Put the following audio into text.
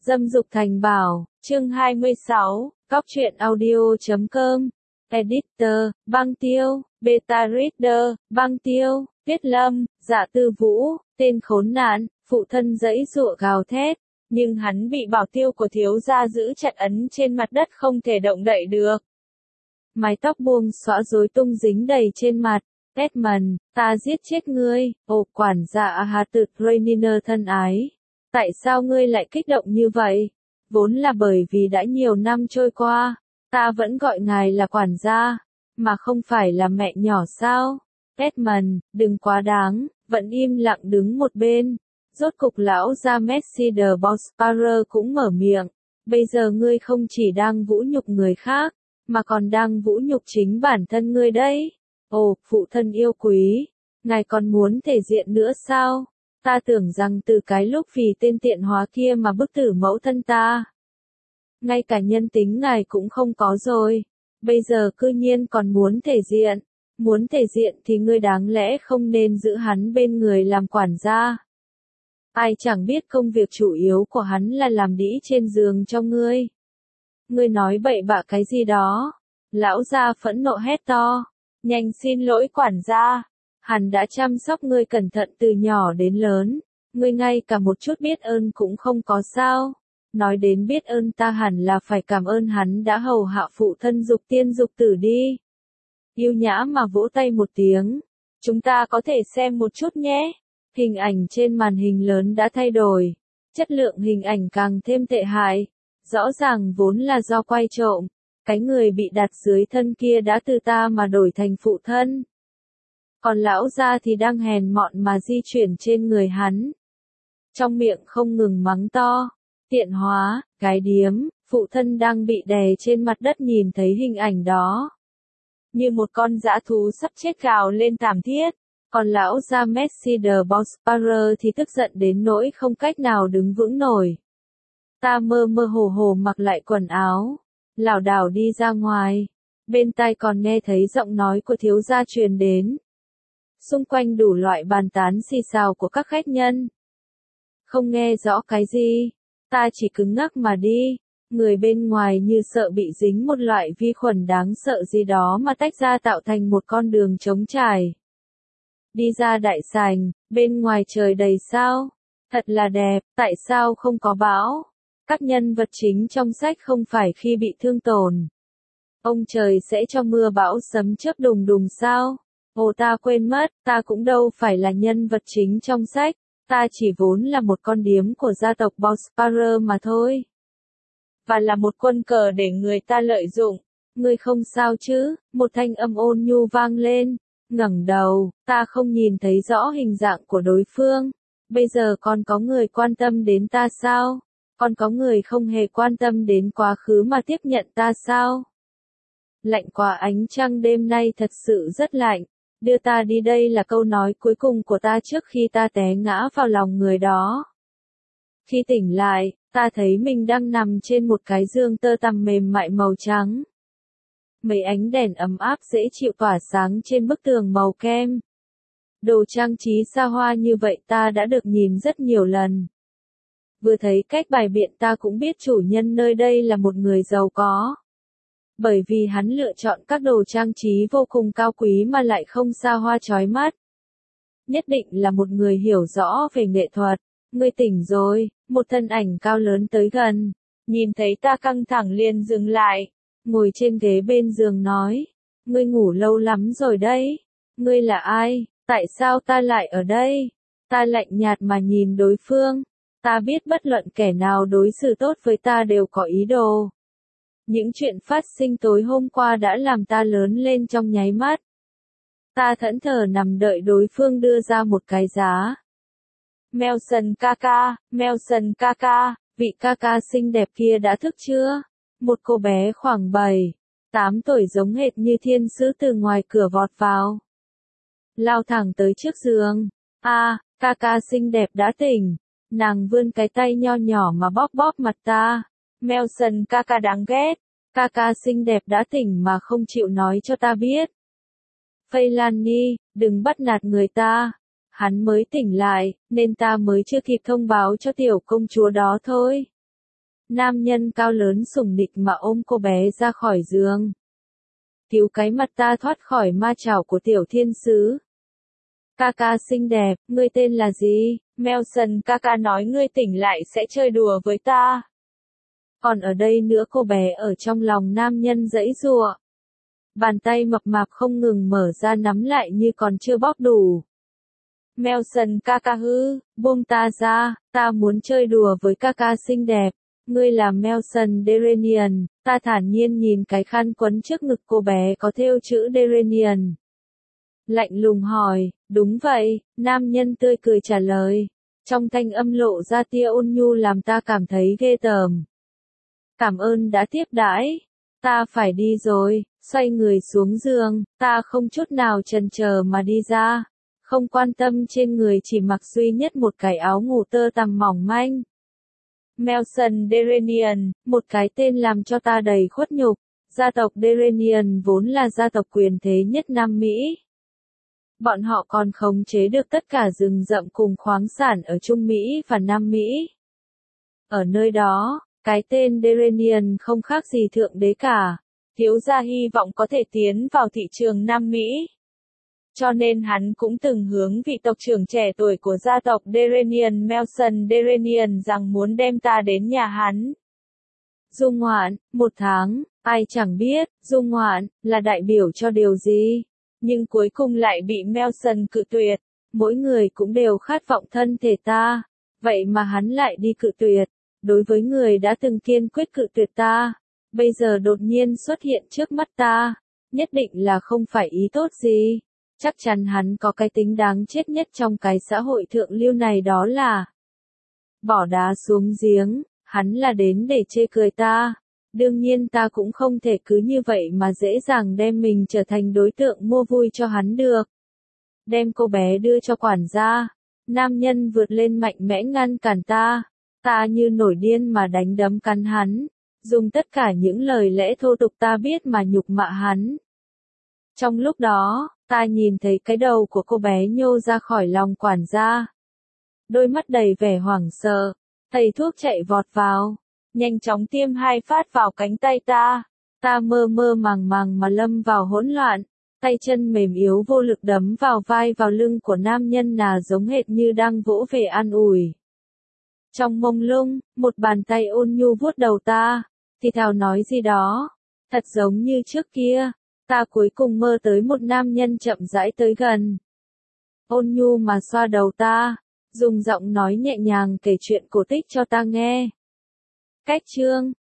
Dâm dục thành bảo, chương 26, Cóc truyện audio.com, Editor, Băng Tiêu, Beta Reader, Băng Tiêu, Tiết Lâm, Dạ Tư Vũ, tên khốn nạn, phụ thân giãy giụa gào thét, nhưng hắn bị bảo tiêu của thiếu gia giữ chặt ấn trên mặt đất không thể động đậy được. Mái tóc buông xõa rối tung dính đầy trên mặt. Edmund, ta giết chết ngươi, ồ quản gia Hà Tự Rainier thân ái. Tại sao ngươi lại kích động như vậy? Vốn là bởi vì đã nhiều năm trôi qua, ta vẫn gọi ngài là quản gia, mà không phải là mẹ nhỏ sao? Edmund, đừng quá đáng, vẫn im lặng đứng một bên. Rốt cục lão gia Messi de Bosparer cũng mở miệng. Bây giờ ngươi không chỉ đang vũ nhục người khác, mà còn đang vũ nhục chính bản thân ngươi đấy. Ồ, phụ thân yêu quý, ngài còn muốn thể diện nữa sao? Ta tưởng rằng từ cái lúc vì tên tiện hóa kia mà bức tử mẫu thân ta. Ngay cả nhân tính ngài cũng không có rồi. Bây giờ cư nhiên còn muốn thể diện. Muốn thể diện thì ngươi đáng lẽ không nên giữ hắn bên người làm quản gia. Ai chẳng biết công việc chủ yếu của hắn là làm đĩ trên giường cho ngươi. Ngươi nói bậy bạ cái gì đó? Lão gia phẫn nộ hét to. Nhanh xin lỗi quản gia. Hắn đã chăm sóc ngươi cẩn thận từ nhỏ đến lớn. Ngươi ngay cả một chút biết ơn cũng không có sao. Nói đến biết ơn ta hẳn là phải cảm ơn hắn đã hầu hạ phụ thân dục tiên dục tử đi. Yêu nhã mà vỗ tay một tiếng. Chúng ta có thể xem một chút nhé. Hình ảnh trên màn hình lớn đã thay đổi. Chất lượng hình ảnh càng thêm tệ hại. Rõ ràng vốn là do quay trộm. Cái người bị đặt dưới thân kia đã từ ta mà đổi thành phụ thân. Còn lão gia thì đang hèn mọn mà di chuyển trên người hắn. Trong miệng không ngừng mắng to. Tiện hóa, gái điếm, phụ thân đang bị đè trên mặt đất nhìn thấy hình ảnh đó. Như một con dã thú sắp chết gào lên thảm thiết. Còn lão gia Messi de Bosparer thì tức giận đến nỗi không cách nào đứng vững nổi. Ta mơ mơ hồ hồ mặc lại quần áo. Lảo đảo đi ra ngoài. Bên tai còn nghe thấy giọng nói của thiếu gia truyền đến. Xung quanh đủ loại bàn tán xì xào của các khách nhân. Không nghe rõ cái gì. Ta chỉ cứng ngắc mà đi. Người bên ngoài như sợ bị dính một loại vi khuẩn đáng sợ gì đó mà tách ra tạo thành một con đường trống trải. Đi ra đại sảnh, bên ngoài trời đầy sao. Thật là đẹp, tại sao không có bão? Các nhân vật chính trong sách không phải khi bị thương tổn. Ông trời sẽ cho mưa bão sấm chớp đùng đùng sao? Ồ ta quên mất, ta cũng đâu phải là nhân vật chính trong sách. Ta chỉ vốn là một con điếm của gia tộc Bosparer mà thôi. Và là một quân cờ để người ta lợi dụng. Ngươi không sao chứ? Một thanh âm ôn nhu vang lên. Ngẩng đầu, ta không nhìn thấy rõ hình dạng của đối phương. Bây giờ còn có người quan tâm đến ta sao? Còn có người không hề quan tâm đến quá khứ mà tiếp nhận ta sao? Lạnh quá, ánh trăng đêm nay thật sự rất lạnh. Đưa ta đi, đây là câu nói cuối cùng của ta trước khi ta té ngã vào lòng người đó. Khi tỉnh lại, ta thấy mình đang nằm trên một cái giường tơ tằm mềm mại màu trắng. Mấy ánh đèn ấm áp dễ chịu tỏa sáng trên bức tường màu kem. Đồ trang trí xa hoa như vậy ta đã được nhìn rất nhiều lần. Vừa thấy cách bày biện ta cũng biết chủ nhân nơi đây là một người giàu có. Bởi vì hắn lựa chọn các đồ trang trí vô cùng cao quý mà lại không xa hoa chói mắt. Nhất định là một người hiểu rõ về nghệ thuật. Ngươi tỉnh rồi, một thân ảnh cao lớn tới gần. Nhìn thấy ta căng thẳng liền dừng lại. Ngồi trên ghế bên giường nói. Ngươi ngủ lâu lắm rồi đấy. Ngươi là ai? Tại sao ta lại ở đây? Ta lạnh nhạt mà nhìn đối phương. Ta biết bất luận kẻ nào đối xử tốt với ta đều có ý đồ. Những chuyện phát sinh tối hôm qua đã làm ta lớn lên trong nháy mắt. Ta thẫn thờ nằm đợi đối phương đưa ra một cái giá. Melson ca, vị ca ca xinh đẹp kia đã thức chưa? Một cô bé khoảng 7, 8 tuổi giống hệt như thiên sứ từ ngoài cửa vọt vào. Lao thẳng tới trước giường. Ca ca xinh đẹp đã tỉnh. Nàng vươn cái tay nho nhỏ mà bóp bóp mặt ta. Melson ca ca đáng ghét. Ca ca xinh đẹp đã tỉnh mà không chịu nói cho ta biết. Feilani, đừng bắt nạt người ta. Hắn mới tỉnh lại, nên ta mới chưa kịp thông báo cho tiểu công chúa đó thôi. Nam nhân cao lớn sủng nịch mà ôm cô bé ra khỏi giường. Cứu cái mặt ta thoát khỏi ma chảo của tiểu thiên sứ. Ca ca xinh đẹp, ngươi tên là gì? Melson ca ca nói ngươi tỉnh lại sẽ chơi đùa với ta. Còn ở đây nữa, cô bé ở trong lòng nam nhân giãy giụa. Bàn tay mập mạp không ngừng mở ra nắm lại như còn chưa bóp đủ. Melson ca ca hư, buông ta ra, ta muốn chơi đùa với ca ca xinh đẹp. Ngươi là Melson Derenian, ta thản nhiên nhìn cái khăn quấn trước ngực cô bé có thêu chữ Derenian. Lạnh lùng hỏi, đúng vậy, nam nhân tươi cười trả lời. Trong thanh âm lộ ra tia ôn nhu làm ta cảm thấy ghê tởm. Cảm ơn đã tiếp đãi. Ta phải đi rồi, xoay người xuống giường, ta không chút nào chần chờ mà đi ra. Không quan tâm trên người chỉ mặc duy nhất một cái áo ngủ tơ tằm mỏng manh. Melson Derenian, một cái tên làm cho ta đầy khuất nhục. Gia tộc Derenian vốn là gia tộc quyền thế nhất Nam Mỹ. Bọn họ còn khống chế được tất cả rừng rậm cùng khoáng sản ở Trung Mỹ và Nam Mỹ. Ở nơi đó, cái tên Derenian không khác gì thượng đế cả. Thiếu gia hy vọng có thể tiến vào thị trường Nam Mỹ. Cho nên hắn cũng từng hướng vị tộc trưởng trẻ tuổi của gia tộc Derenian Melson Derenian rằng muốn đem ta đến nhà hắn. Dung ngoạn, 1 tháng, ai chẳng biết, dung ngoạn, là đại biểu cho điều gì. Nhưng cuối cùng lại bị Melson cự tuyệt. Mỗi người cũng đều khát vọng thân thể ta. Vậy mà hắn lại đi cự tuyệt. Đối với người đã từng kiên quyết cự tuyệt ta, bây giờ đột nhiên xuất hiện trước mắt ta, nhất định là không phải ý tốt gì. Chắc chắn hắn có cái tính đáng chết nhất trong cái xã hội thượng lưu này, đó là bỏ đá xuống giếng. Hắn là đến để chê cười ta. Đương nhiên ta cũng không thể cứ như vậy mà dễ dàng đem mình trở thành đối tượng mua vui cho hắn được. Đem cô bé đưa cho quản gia. Nam nhân vượt lên mạnh mẽ ngăn cản ta. Ta như nổi điên mà đánh đấm cắn hắn. Dùng tất cả những lời lẽ thô tục ta biết mà nhục mạ hắn. Trong lúc đó, ta nhìn thấy cái đầu của cô bé nhô ra khỏi lòng quản gia. Đôi mắt đầy vẻ hoảng sợ. Thầy thuốc chạy vọt vào. Nhanh chóng tiêm 2 phát vào cánh tay ta. Ta mơ mơ màng màng mà lâm vào hỗn loạn. Tay chân mềm yếu vô lực đấm vào vai vào lưng của nam nhân nà giống hệt như đang vỗ về an ủi. Trong mông lung, một bàn tay ôn nhu vuốt đầu ta. Thì thào nói gì đó. Thật giống như trước kia. Ta cuối cùng mơ tới một nam nhân chậm rãi tới gần. Ôn nhu mà xoa đầu ta. Dùng giọng nói nhẹ nhàng kể chuyện cổ tích cho ta nghe. Cách chương